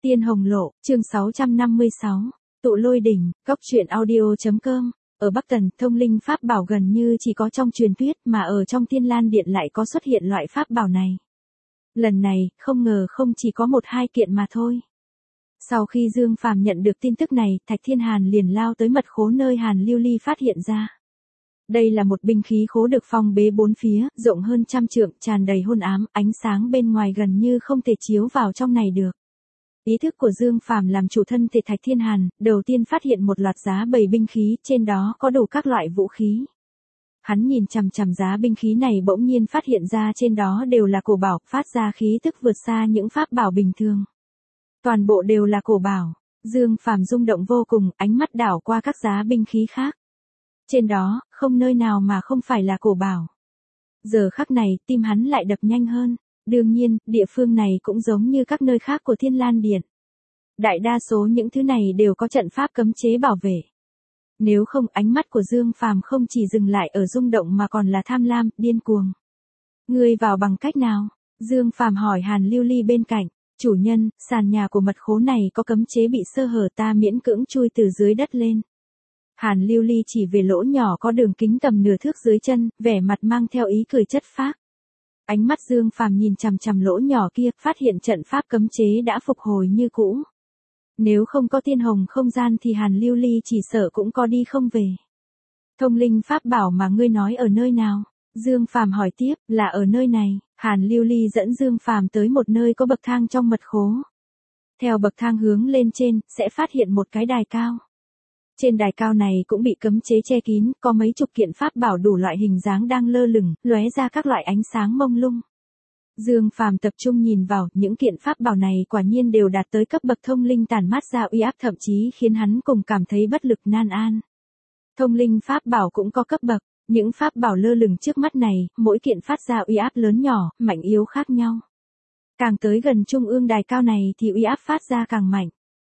Tiên Hồng Lộ, chương 656, Tụ Lôi Đỉnh, Cốc truyện audio.com. Ở Bắc Tần, thông linh pháp bảo gần như chỉ có trong truyền thuyết, mà ở trong Thiên Lan Điện lại có xuất hiện loại pháp bảo này. Lần này, không ngờ không chỉ có một hai kiện mà thôi. Sau khi Dương Phàm nhận được tin tức này, Thạch Thiên Hàn liền lao tới mật khố nơi Hàn Lưu Ly phát hiện ra. Đây là một binh khí khố được phong bế bốn phía, rộng hơn trăm trượng, tràn đầy hôn ám, ánh sáng bên ngoài gần như không thể chiếu vào trong này được. Ý thức của Dương Phàm làm chủ thân thể Thạch Thiên Hàn, đầu tiên phát hiện một loạt giá bày binh khí, trên đó có đủ các loại vũ khí. Hắn nhìn chằm chằm giá binh khí này, bỗng nhiên phát hiện ra trên đó đều là cổ bảo, phát ra khí tức vượt xa những pháp bảo bình thường. Toàn bộ đều là cổ bảo. Dương Phàm rung động vô cùng, ánh mắt đảo qua các giá binh khí khác. Trên đó, không nơi nào mà không phải là cổ bảo. Giờ khắc này, tim hắn lại đập nhanh hơn. Đương nhiên, địa phương này cũng giống như các nơi khác của Thiên Lan Điện. Đại đa số những thứ này đều có trận pháp cấm chế bảo vệ. Nếu không, ánh mắt của Dương Phàm không chỉ dừng lại ở rung động mà còn là tham lam, điên cuồng. Ngươi vào bằng cách nào? Dương Phàm hỏi Hàn Lưu Ly bên cạnh. Chủ nhân, sàn nhà của mật khố này có cấm chế bị sơ hở, ta miễn cưỡng chui từ dưới đất lên. Hàn Lưu Ly chỉ về lỗ nhỏ có đường kính tầm nửa thước dưới chân, vẻ mặt mang theo ý cười chất phác. Ánh mắt Dương Phàm nhìn chằm chằm lỗ nhỏ kia, phát hiện trận pháp cấm chế đã phục hồi như cũ. Nếu không có tiên hồng không gian thì Hàn Lưu Ly chỉ sợ cũng có đi không về. Thông linh pháp bảo mà ngươi nói ở nơi nào? Dương Phàm hỏi tiếp, là ở nơi này. Hàn Lưu Ly dẫn Dương Phàm tới một nơi có bậc thang trong mật khố. Theo bậc thang hướng lên trên, sẽ phát hiện một cái đài cao. Trên đài cao này cũng bị cấm chế che kín, có mấy chục kiện pháp bảo đủ loại hình dáng đang lơ lửng, lóe ra các loại ánh sáng mông lung. Dương Phàm tập trung nhìn vào, những kiện pháp bảo này quả nhiên đều đạt tới cấp bậc thông linh, tản mát ra uy áp, thậm chí khiến hắn cùng cảm thấy bất lực nan an. Thông linh pháp bảo cũng có cấp bậc, những pháp bảo lơ lửng trước mắt này, mỗi kiện phát ra uy áp lớn nhỏ, mạnh yếu khác nhau. Càng tới gần trung ương đài cao này thì uy áp phát ra càng mạnh.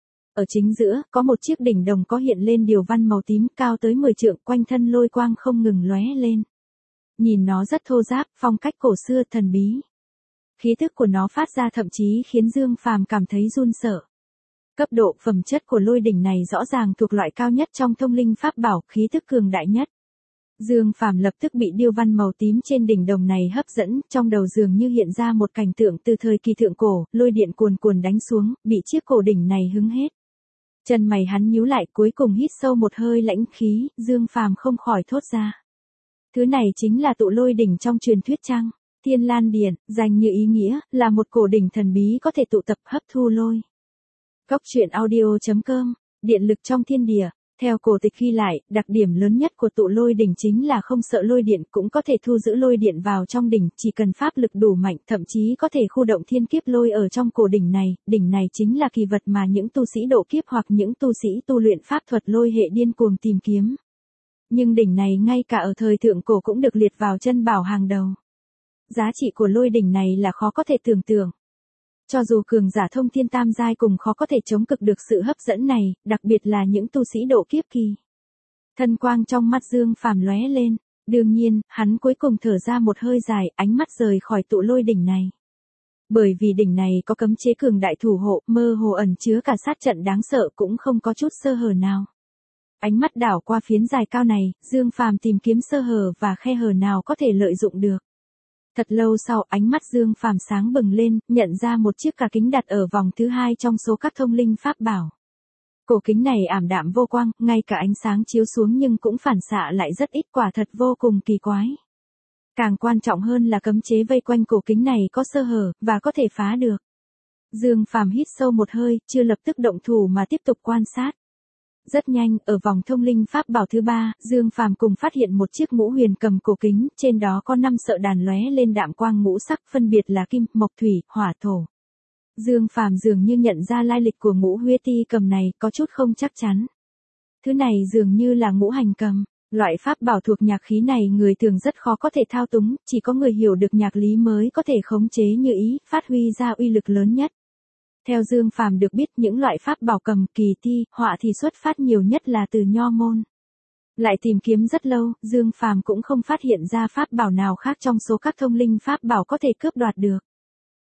Ở chính giữa, có một chiếc đỉnh đồng có hiện lên điều văn màu tím, cao tới 10 trượng, quanh thân lôi quang không ngừng lóe lên. Nhìn nó rất thô ráp, phong cách cổ xưa thần bí. Khí tức của nó phát ra thậm chí khiến Dương Phàm cảm thấy run sợ. Cấp độ phẩm chất của lôi đỉnh này rõ ràng thuộc loại cao nhất trong thông linh pháp bảo, khí tức cường đại nhất. Dương Phàm lập tức bị điêu văn màu tím trên đỉnh đồng này hấp dẫn, trong đầu dường như hiện ra một cảnh tượng từ thời kỳ thượng cổ, lôi điện cuồn cuồn đánh xuống, bị chiếc cổ đỉnh này hứng hết. Chân mày hắn nhíu lại, cuối cùng hít sâu một hơi lãnh khí, Dương Phàm không khỏi thốt ra. Thứ này chính là tụ lôi đỉnh trong truyền thuyết chăng? Thiên Lan Điện, danh như ý nghĩa, là một cổ đỉnh thần bí có thể tụ tập hấp thu lôi. Cốc truyện audio.com, điện lực trong thiên địa. Theo cổ tịch ghi lại, đặc điểm lớn nhất của tụ lôi đỉnh chính là không sợ lôi điện, cũng có thể thu giữ lôi điện vào trong đỉnh, chỉ cần pháp lực đủ mạnh, thậm chí có thể khu động thiên kiếp lôi ở trong cổ đỉnh này chính là kỳ vật mà những tu sĩ độ kiếp hoặc những tu sĩ tu luyện pháp thuật lôi hệ điên cuồng tìm kiếm. Nhưng đỉnh này ngay cả ở thời thượng cổ cũng được liệt vào chân bảo hàng đầu. Giá trị của lôi đỉnh này là khó có thể tưởng tượng. Cho dù cường giả thông thiên tam giai cùng khó có thể chống cực được sự hấp dẫn này, đặc biệt là những tu sĩ độ kiếp kỳ. Thân quang trong mắt Dương Phàm lóe lên, đương nhiên, hắn cuối cùng thở ra một hơi dài, ánh mắt rời khỏi tụ lôi đỉnh này. Bởi vì đỉnh này có cấm chế cường đại thủ hộ, mơ hồ ẩn chứa cả sát trận đáng sợ, cũng không có chút sơ hở nào. Ánh mắt đảo qua phiến dài cao này, Dương Phàm tìm kiếm sơ hở và khe hở nào có thể lợi dụng được. Thật lâu sau, ánh mắt Dương Phàm sáng bừng lên, nhận ra một chiếc cả kính đặt ở vòng thứ hai trong số các thông linh pháp bảo. Cổ kính này ảm đạm vô quang, ngay cả ánh sáng chiếu xuống nhưng cũng phản xạ lại rất ít, quả thật vô cùng kỳ quái. Càng quan trọng hơn là cấm chế vây quanh cổ kính này có sơ hở, và có thể phá được. Dương Phàm hít sâu một hơi, chưa lập tức động thủ mà tiếp tục quan sát. Rất nhanh, ở vòng thông linh pháp bảo thứ 3, Dương Phàm cùng phát hiện một chiếc ngũ huyền cầm cổ kính, trên đó có 5 sợi đàn lóe lên đạm quang ngũ sắc, phân biệt là kim, mộc, thủy, hỏa, thổ. Dương Phàm dường như nhận ra lai lịch của ngũ huyết ti cầm này, có chút không chắc chắn. Thứ này dường như là ngũ hành cầm. Loại pháp bảo thuộc nhạc khí này người thường rất khó có thể thao túng, chỉ có người hiểu được nhạc lý mới có thể khống chế như ý, phát huy ra uy lực lớn nhất. Theo Dương Phàm được biết, những loại pháp bảo cầm, kỳ thi, họa thì xuất phát nhiều nhất là từ nho môn. Lại tìm kiếm rất lâu, Dương Phàm cũng không phát hiện ra pháp bảo nào khác trong số các thông linh pháp bảo có thể cướp đoạt được.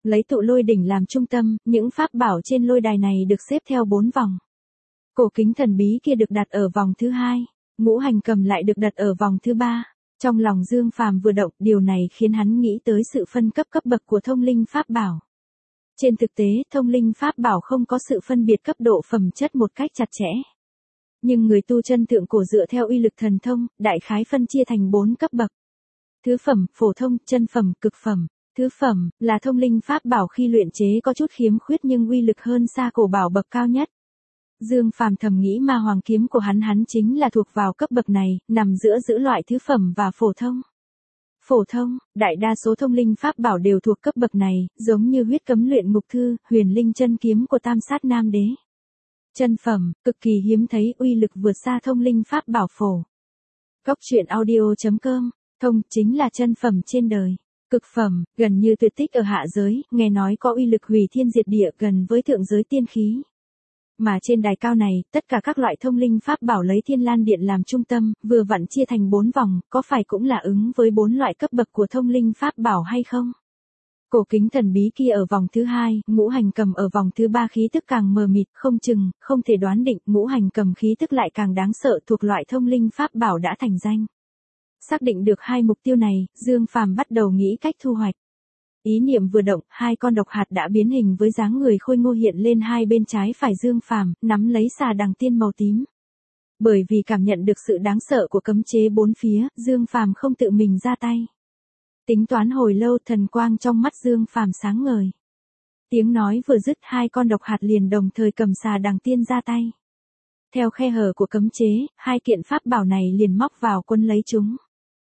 Lấy tụ lôi đỉnh làm trung tâm, những pháp bảo trên lôi đài này được xếp theo 4 vòng. Cổ kính thần bí kia được đặt ở vòng thứ 2, ngũ hành cầm lại được đặt ở vòng thứ 3. Trong lòng Dương Phàm vừa động, điều này khiến hắn nghĩ tới sự phân cấp cấp bậc của thông linh pháp bảo. Trên thực tế, thông linh pháp bảo không có sự phân biệt cấp độ phẩm chất một cách chặt chẽ. Nhưng người tu chân thượng cổ dựa theo uy lực thần thông, đại khái phân chia thành 4 cấp bậc. Thứ phẩm, phổ thông, chân phẩm, cực phẩm. Thứ phẩm, là thông linh pháp bảo khi luyện chế có chút khiếm khuyết nhưng uy lực hơn xa cổ bảo bậc cao nhất. Dương Phàm thầm nghĩ ma hoàng kiếm của hắn chính là thuộc vào cấp bậc này, nằm giữa loại thứ phẩm và phổ thông. Phổ thông, đại đa số thông linh pháp bảo đều thuộc cấp bậc này, giống như huyết cấm luyện ngục thư, huyền linh chân kiếm của Tam Sát Nam Đế. Chân phẩm, cực kỳ hiếm thấy, uy lực vượt xa thông linh pháp bảo phổ. Góc truyện audio.com, thông chính là chân phẩm trên đời. Cực phẩm, gần như tuyệt tích ở hạ giới, nghe nói có uy lực hủy thiên diệt địa gần với thượng giới tiên khí. Mà trên đài cao này, tất cả các loại thông linh pháp bảo lấy Thiên Lan Điện làm trung tâm, vừa vặn chia thành 4 vòng, có phải cũng là ứng với 4 loại cấp bậc của thông linh pháp bảo hay không? Cổ kính thần bí kia ở vòng thứ 2, ngũ hành cầm ở vòng thứ 3 khí tức càng mờ mịt, không chừng, không thể đoán định, ngũ hành cầm khí tức lại càng đáng sợ thuộc loại thông linh pháp bảo đã thành danh. Xác định được 2 mục tiêu này, Dương Phàm bắt đầu nghĩ cách thu hoạch. Ý niệm vừa động, 2 con độc hạt đã biến hình với dáng người khôi ngô hiện lên hai bên trái phải Dương Phàm, nắm lấy xà đằng tiên màu tím. Bởi vì cảm nhận được sự đáng sợ của cấm chế 4 phía, Dương Phàm không tự mình ra tay. Tính toán hồi lâu, thần quang trong mắt Dương Phàm sáng ngời. Tiếng nói vừa dứt, 2 con độc hạt liền đồng thời cầm xà đằng tiên ra tay. Theo khe hở của cấm chế, 2 kiện pháp bảo này liền móc vào quấn lấy chúng.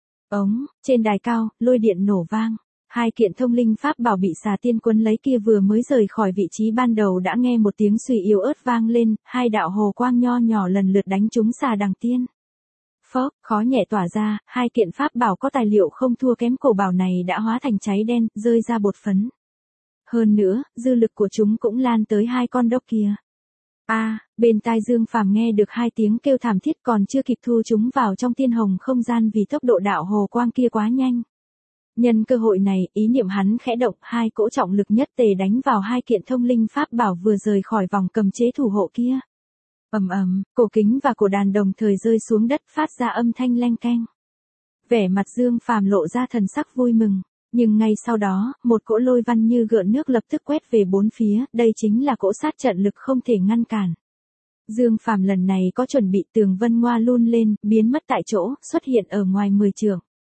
Trên đài cao, lôi điện nổ vang. 2 kiện thông linh pháp bảo bị xà tiên quấn lấy kia vừa mới rời khỏi vị trí ban đầu đã nghe một tiếng suy yếu ớt vang lên, 2 đạo hồ quang nho nhỏ lần lượt đánh trúng xà đằng tiên. Phốc, khó nhẹ tỏa ra, 2 kiện pháp bảo có tài liệu không thua kém cổ bảo này đã hóa thành cháy đen, rơi ra bột phấn. Hơn nữa, dư lực của chúng cũng lan tới 2 con đốc kia. Bên tai Dương Phàm nghe được 2 tiếng kêu thảm thiết còn chưa kịp thu chúng vào trong tiên hồng không gian vì tốc độ đạo hồ quang kia quá nhanh. Nhân cơ hội này, ý niệm hắn khẽ động, 2 cỗ trọng lực nhất tề đánh vào 2 kiện thông linh pháp bảo vừa rời khỏi vòng cầm chế thủ hộ kia. Cổ kính và cổ đàn đồng thời rơi xuống đất phát ra âm thanh leng keng. Vẻ mặt Dương Phàm lộ ra thần sắc vui mừng, nhưng ngay sau đó, một cỗ lôi văn như gợn nước lập tức quét về 4 phía, đây chính là cỗ sát trận lực không thể ngăn cản. Dương Phàm lần này có chuẩn bị, tường vân ngoa luôn lên, biến mất tại chỗ, xuất hiện ở ngoài 10 trượng.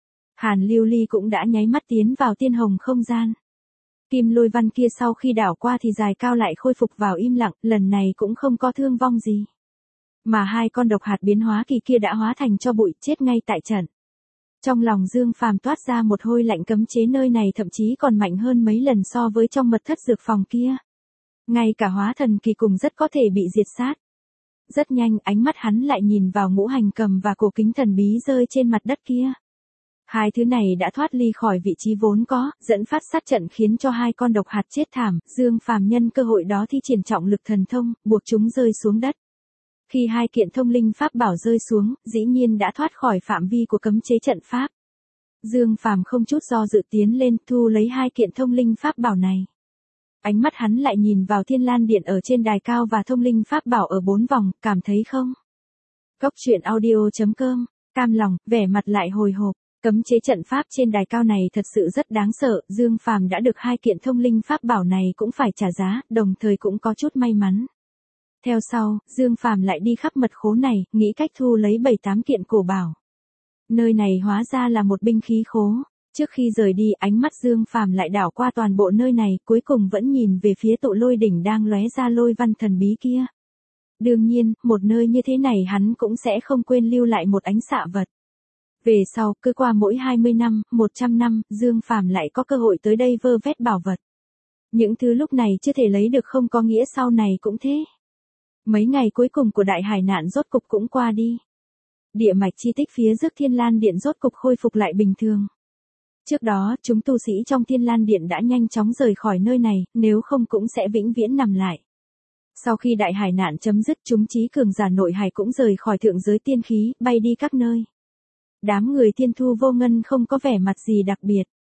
Hàn Lưu Ly cũng đã nháy mắt tiến vào tiên hồng không gian. Kim lôi văn kia sau khi đảo qua thì dài cao lại khôi phục vào im lặng, lần này cũng không có thương vong gì. Mà 2 con độc hạt biến hóa kỳ kia đã hóa thành cho bụi, chết ngay tại trận. Trong lòng Dương Phàm toát ra một hôi lạnh, cấm chế nơi này thậm chí còn mạnh hơn mấy lần so với trong mật thất dược phòng kia. Ngay cả hóa thần kỳ cùng rất có thể bị diệt sát. Rất nhanh, ánh mắt hắn lại nhìn vào ngũ hành cầm và cổ kính thần bí rơi trên mặt đất kia. 2 thứ này đã thoát ly khỏi vị trí vốn có, dẫn phát sát trận khiến cho 2 con độc hạt chết thảm, Dương Phàm nhân cơ hội đó thi triển trọng lực thần thông, buộc chúng rơi xuống đất. Khi 2 kiện thông linh pháp bảo rơi xuống, dĩ nhiên đã thoát khỏi phạm vi của cấm chế trận pháp. Dương Phàm không chút do dự tiến lên, thu lấy 2 kiện thông linh pháp bảo này. Ánh mắt hắn lại nhìn vào Thiên Lan Điện ở trên đài cao và thông linh pháp bảo ở 4 vòng, cảm thấy không? Góc truyện audio.com, cam lòng, vẻ mặt lại hồi hộp. Cấm chế trận pháp trên đài cao này thật sự rất đáng sợ, Dương Phàm đã được 2 kiện thông linh pháp bảo này cũng phải trả giá, đồng thời cũng có chút may mắn. Theo sau, Dương Phàm lại đi khắp mật khố này, nghĩ cách thu lấy 7-8 kiện cổ bảo. Nơi này hóa ra là một binh khí khố. Trước khi rời đi, ánh mắt Dương Phàm lại đảo qua toàn bộ nơi này, cuối cùng vẫn nhìn về phía tụ lôi đỉnh đang lóe ra lôi văn thần bí kia. Đương nhiên, một nơi như thế này hắn cũng sẽ không quên lưu lại một ánh xạ vật. Về sau, cứ qua mỗi 20 năm, 100 năm, Dương Phàm lại có cơ hội tới đây vơ vét bảo vật. Những thứ lúc này chưa thể lấy được không có nghĩa sau này cũng thế. Mấy ngày cuối cùng của đại hải nạn rốt cục cũng qua đi. Địa mạch chi tích phía rước Thiên Lan Điện rốt cục khôi phục lại bình thường. Trước đó, chúng tu sĩ trong Thiên Lan Điện đã nhanh chóng rời khỏi nơi này, nếu không cũng sẽ vĩnh viễn nằm lại. Sau khi đại hải nạn chấm dứt, chúng trí cường giả nội hải cũng rời khỏi thượng giới tiên khí, bay đi các nơi. Đám người Thiên Thu Vô Ngân không có vẻ mặt gì đặc biệt.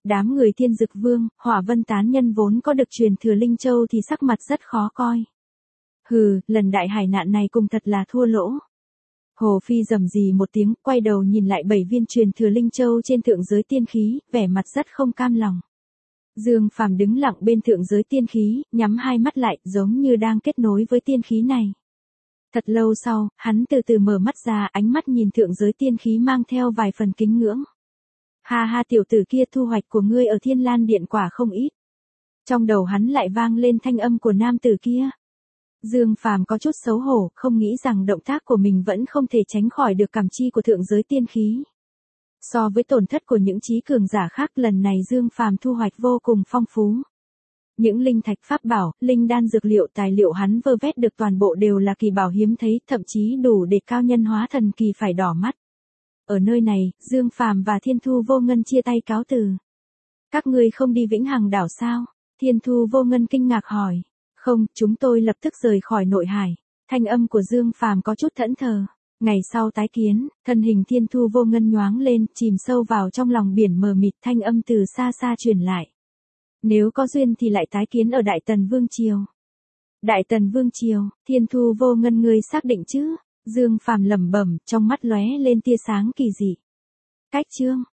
Đám người Thiên Dực Vương, Hỏa Vân tán nhân vốn có được truyền thừa Linh Châu thì sắc mặt rất khó coi. Hừ, lần đại hải nạn này cùng thật là thua lỗ. Hồ Phi rầm rì một tiếng, quay đầu nhìn lại 7 viên truyền thừa Linh Châu trên thượng giới tiên khí, vẻ mặt rất không cam lòng. Dương Phàm đứng lặng bên thượng giới tiên khí, nhắm hai mắt lại, giống như đang kết nối với tiên khí này. Thật lâu sau, hắn từ từ mở mắt ra, ánh mắt nhìn thượng giới tiên khí mang theo vài phần kính ngưỡng. Ha ha, tiểu tử kia, thu hoạch của ngươi ở Thiên Lan Điện quả không ít. Trong đầu hắn lại vang lên thanh âm của nam tử kia. Dương Phàm có chút xấu hổ, không nghĩ rằng động tác của mình vẫn không thể tránh khỏi được cảm chi của thượng giới tiên khí. So với tổn thất của những trí cường giả khác, lần này Dương Phàm thu hoạch vô cùng phong phú. Những linh thạch pháp bảo, linh đan dược liệu tài liệu hắn vơ vét được toàn bộ đều là kỳ bảo hiếm thấy, thậm chí đủ để cao nhân hóa thần kỳ phải đỏ mắt. Ở nơi này, Dương Phàm và Thiên Thu Vô Ngân chia tay cáo từ. Các ngươi không đi Vĩnh Hằng đảo sao? Thiên Thu Vô Ngân kinh ngạc hỏi. Không, chúng tôi lập tức rời khỏi nội hải. Thanh âm của Dương Phàm có chút thẫn thờ. Ngày sau tái kiến, thân hình Thiên Thu Vô Ngân nhoáng lên, chìm sâu vào trong lòng biển mờ mịt, thanh âm từ xa xa truyền lại. Nếu có duyên thì lại tái kiến ở Đại Tần Vương Triều. Đại Tần Vương Triều, Thiên Thu Vô Ngân, ngươi xác định chứ? Dương Phàm lẩm bẩm, trong mắt lóe lên tia sáng kỳ dị. Cách chương